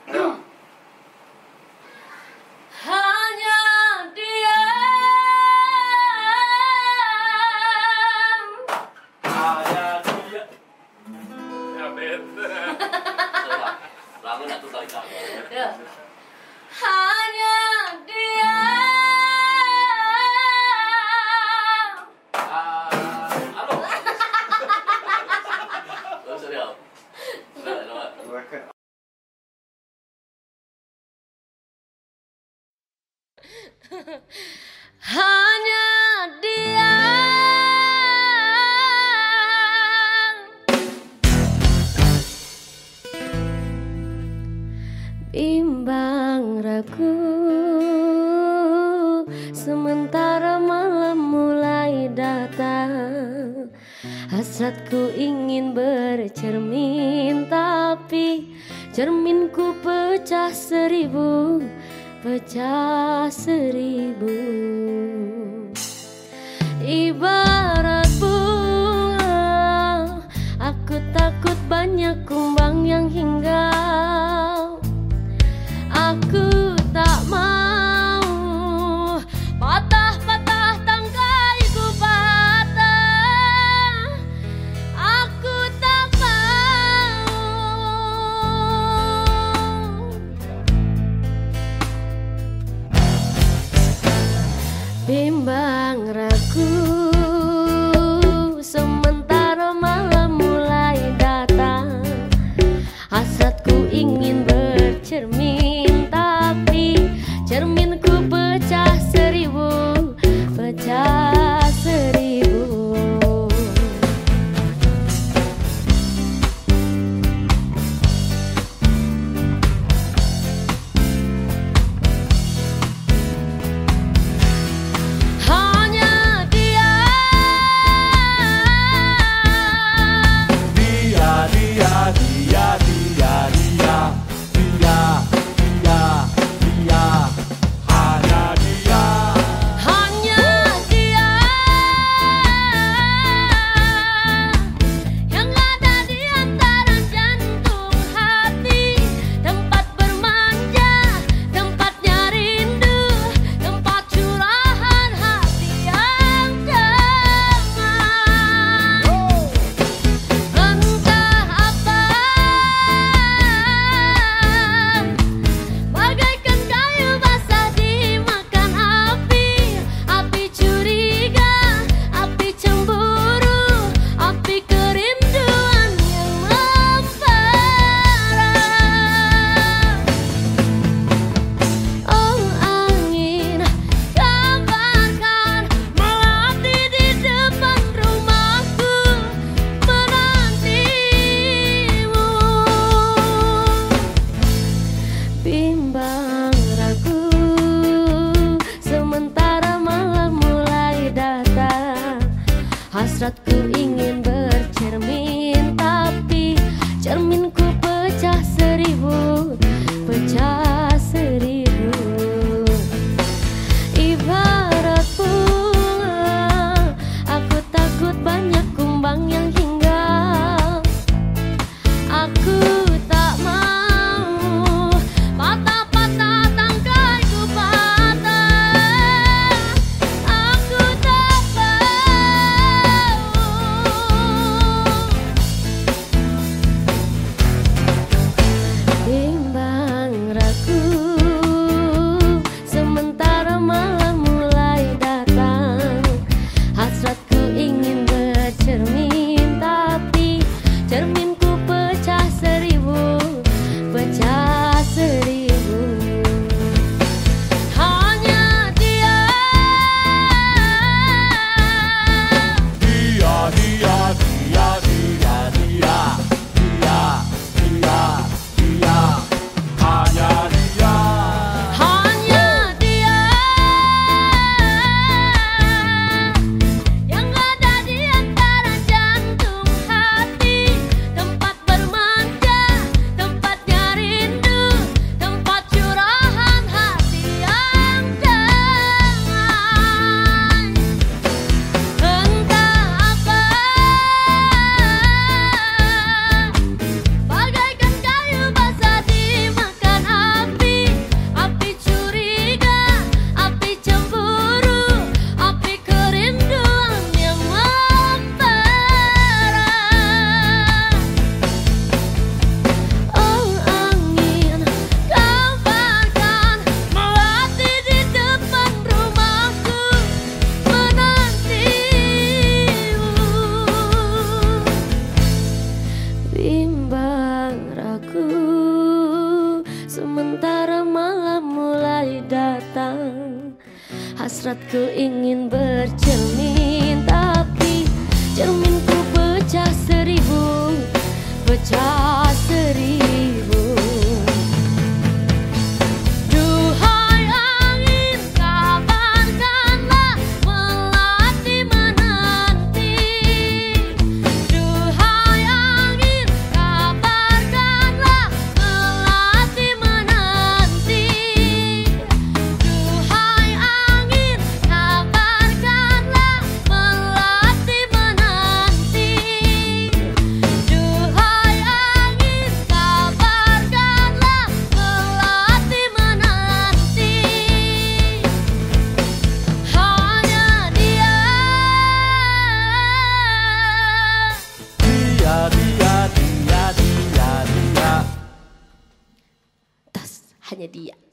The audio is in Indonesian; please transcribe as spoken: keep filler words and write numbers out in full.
Hanya dia. Hanya dia. Ya bet. Langun atuh kali kali. Ya. Hanya dia. Ah, halo. Terus dia. Hanya dia. Bimbang ragu, sementara malam mulai datang. Hasratku ingin bercermin, tapi cerminku pecah seribu, pecah seribu. Ibarat bunga, aku takut banyak kumbang yang hinggap. Aku tak mau patah-patah tangkaiku patah. Aku tak mau. Bimbang ragu, sementara malam mulai datang. Hasratku ingin bercermin, tapi cerminku pecah seribu, pecah seribu. Hanya dia. Dia, dia, dia, dia, dia, dia, dia, dia, hanya dia. Hanya dia yang ada di antara jantung hati, tempat bermanja, tempatnya rindu, tempat curahan hati yang damai. Entah apa, bagaikan kayu basah dimakan api, api curiga, api cemburu, api kerinduan yang membara. Oh angin, kabarkan melati di depan rumahku menantimu. Bimbang ragu, sementara malam mulai datang. Hasratku ingin bercermin, tapi cerminku pecah seribu, pecah seribu. Ibarat bunga, aku takut banyak kumbang yang hinggap. Aku tak mau patah-patah tangkaiku patah. Aku tak mau. Bimbang ragu, sementara malam mulai datang. Hasratku ingin bercermin, tapi cerminku pecah seribu. ragu, sementara malam mulai datang. Hasratku ingin bercermin, tapi cerminku pecah seribu, pecah seribu. Duhai angin, kabarkanlah melati menanti. Duhai angin, kabarkanlah melati menanti. Duhai angin, kabarkanlah melati menanti. Duhai angin, kabarkanlah melati menanti. Hanya dia. Dia, dia, dia, dia, dia. Tas, hanya dia.